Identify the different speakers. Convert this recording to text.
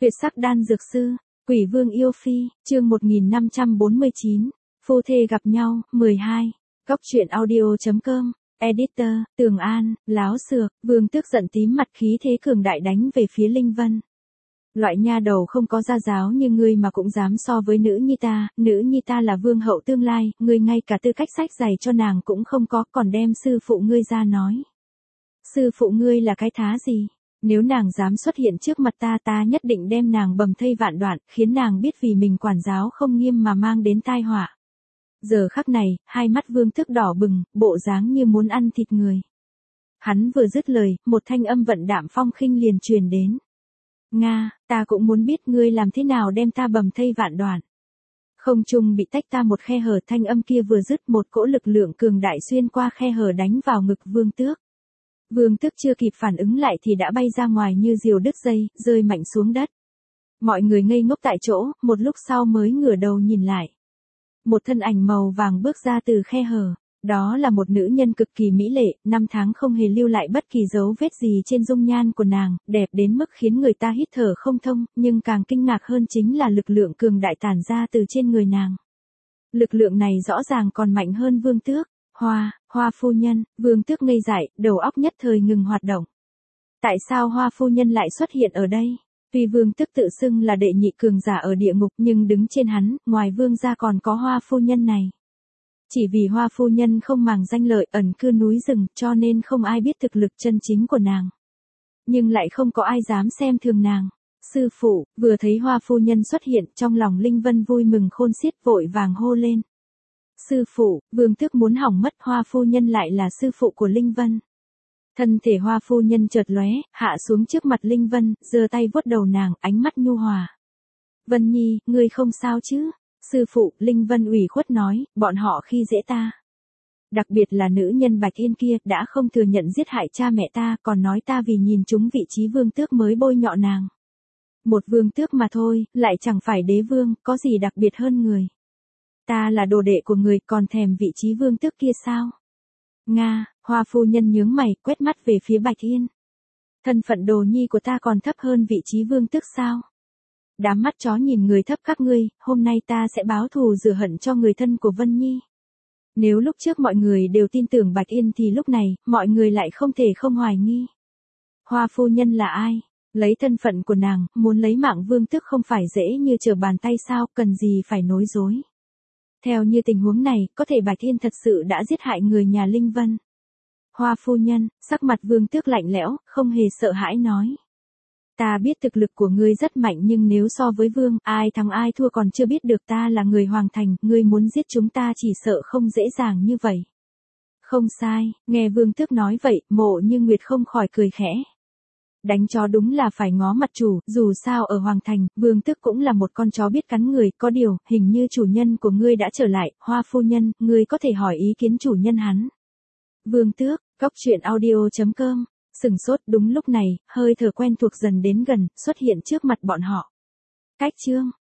Speaker 1: Tuyệt sắc đan dược sư, Quỷ Vương yêu phi, chương 1549, phu thê gặp nhau, 12. Góc truyện audio.com, editor, Tường An, láo xược, Vương Tước giận tím mặt khí thế cường đại đánh về phía Linh Vân. Loại nha đầu không có gia giáo như ngươi mà cũng dám so với nữ nhi ta là vương hậu tương lai, ngươi ngay cả tư cách sách giày cho nàng cũng không có, còn đem sư phụ ngươi ra nói. Sư phụ ngươi là cái thá gì? Nếu nàng dám xuất hiện trước mặt ta nhất định đem nàng bầm thây vạn đoạn, khiến nàng biết vì mình quản giáo không nghiêm mà mang đến tai họa. Giờ khắc này, hai mắt Vương Tước đỏ bừng, bộ dáng như muốn ăn thịt người. Hắn vừa dứt lời, một thanh âm vận đạm phong khinh liền truyền đến. Nga, ta cũng muốn biết ngươi làm thế nào đem ta bầm thây vạn đoạn. Không trung bị tách ta một khe hở, thanh âm kia vừa dứt, một cỗ lực lượng cường đại xuyên qua khe hở đánh vào ngực Vương Tước. Vương Tước chưa kịp phản ứng lại thì đã bay ra ngoài như diều đứt dây, rơi mạnh xuống đất. Mọi người ngây ngốc tại chỗ, một lúc sau mới ngửa đầu nhìn lại. Một thân ảnh màu vàng bước ra từ khe hở. Đó là một nữ nhân cực kỳ mỹ lệ, 5 tháng không hề lưu lại bất kỳ dấu vết gì trên dung nhan của nàng, đẹp đến mức khiến người ta hít thở không thông, nhưng càng kinh ngạc hơn chính là lực lượng cường đại tản ra từ trên người nàng. Lực lượng này rõ ràng còn mạnh hơn Vương Tước. Hoa phu nhân, Vương Tước ngây dại, đầu óc nhất thời ngừng hoạt động. Tại sao Hoa phu nhân lại xuất hiện ở đây? Tuy Vương Tước tự xưng là đệ nhị cường giả ở địa ngục nhưng đứng trên hắn, ngoài Vương ra còn có Hoa phu nhân này. Chỉ vì Hoa phu nhân không màng danh lợi ẩn cư núi rừng cho nên không ai biết thực lực chân chính của nàng. Nhưng lại không có ai dám xem thường nàng. Sư phụ, vừa thấy Hoa phu nhân xuất hiện trong lòng Linh Vân vui mừng khôn xiết vội vàng hô lên. Sư phụ, Vương Tước muốn hỏng mất, Hoa phu nhân lại là sư phụ của Linh Vân. Thân thể Hoa phu nhân chợt lóe, hạ xuống trước mặt Linh Vân, giơ tay vuốt đầu nàng, ánh mắt nhu hòa. Vân Nhi, ngươi không sao chứ? Sư phụ, Linh Vân ủy khuất nói, bọn họ khi dễ ta. Đặc biệt là nữ nhân Bạch Yên kia, đã không thừa nhận giết hại cha mẹ ta, còn nói ta vì nhìn trúng vị trí vương tước mới bôi nhọ nàng. Một vương tước mà thôi, lại chẳng phải đế vương, có gì đặc biệt hơn người. Ta là đồ đệ của người, còn thèm vị trí vương tước kia sao? Nga, Hoa phu nhân nhướng mày, quét mắt về phía Bạch Yên. Thân phận đồ nhi của ta còn thấp hơn vị trí vương tước sao? Đám mắt chó nhìn người thấp các ngươi, hôm nay ta sẽ báo thù rửa hận cho người thân của Vân Nhi. Nếu lúc trước mọi người đều tin tưởng Bạch Yên thì lúc này, mọi người lại không thể không hoài nghi. Hoa phu nhân là ai? Lấy thân phận của nàng, muốn lấy mạng Vương Tước không phải dễ như trở bàn tay sao, cần gì phải nói dối. Theo như tình huống này, có thể Bạch Yên thật sự đã giết hại người nhà Linh Vân. Hoa phu nhân, sắc mặt Vương Tước lạnh lẽo, không hề sợ hãi nói. Ta biết thực lực của ngươi rất mạnh nhưng nếu so với vương, ai thắng ai thua còn chưa biết được, ta là người Hoàng Thành, ngươi muốn giết chúng ta chỉ sợ không dễ dàng như vậy. Không sai, nghe Vương Tước nói vậy, Mộ Như Nguyệt không khỏi cười khẽ. Đánh chó đúng là phải ngó mặt chủ, dù sao ở Hoàng Thành, Vương Tước cũng là một con chó biết cắn người, có điều, hình như chủ nhân của ngươi đã trở lại, Hoa phu nhân, ngươi có thể hỏi ý kiến chủ nhân hắn. Vương Tước, góc truyện audio.com. Sừng sốt, đúng lúc này, hơi thở quen thuộc dần đến gần, xuất hiện trước mặt bọn họ. Cách chương,